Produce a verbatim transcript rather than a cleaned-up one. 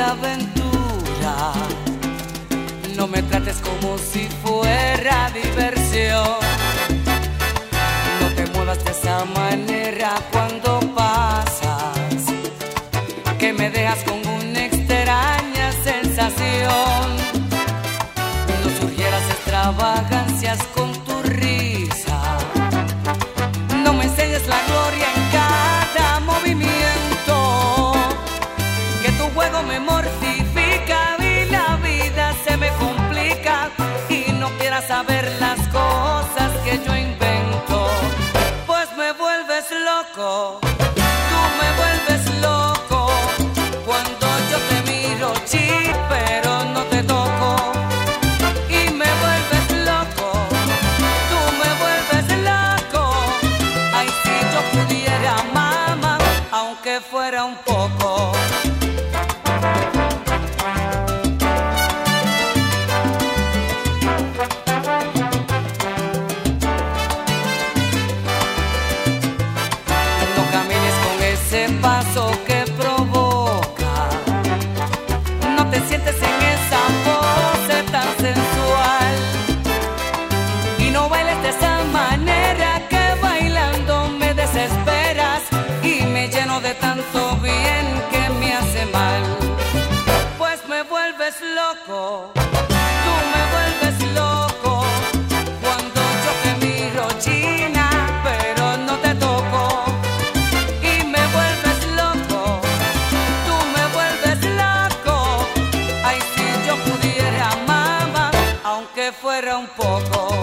aventura. No me trates como si fuera diversión. No te muevas de esa manera cuando pasas, que me dejas con una extraña sensación. No surgieras extravagancias con tu risa. No me enseñes la gloria en cada movimiento, que tu juego me mortifica y la vida se me complica, y no quieras saber las cosas que yo invento, pues me vuelves loco. Tú me vuelves loco cuando yo te miro, chi, pero no te toco. Y me vuelves loco, tú me vuelves loco. Ay, si yo pudiera, mamá, aunque fuera un poco. No camines con ese paso que provoca, no te sientes en esa pose tan sensual, y no bailes de esa manera que bailando me desesperas y me lleno de tanto bien que me hace mal. Pues me vuelves loco, tú me vuelves loco cuando yo te miro, china, pero no te toco. Y me vuelves loco, tú me vuelves loco. Ay, si yo pudiera, mamá, aunque fuera un poco.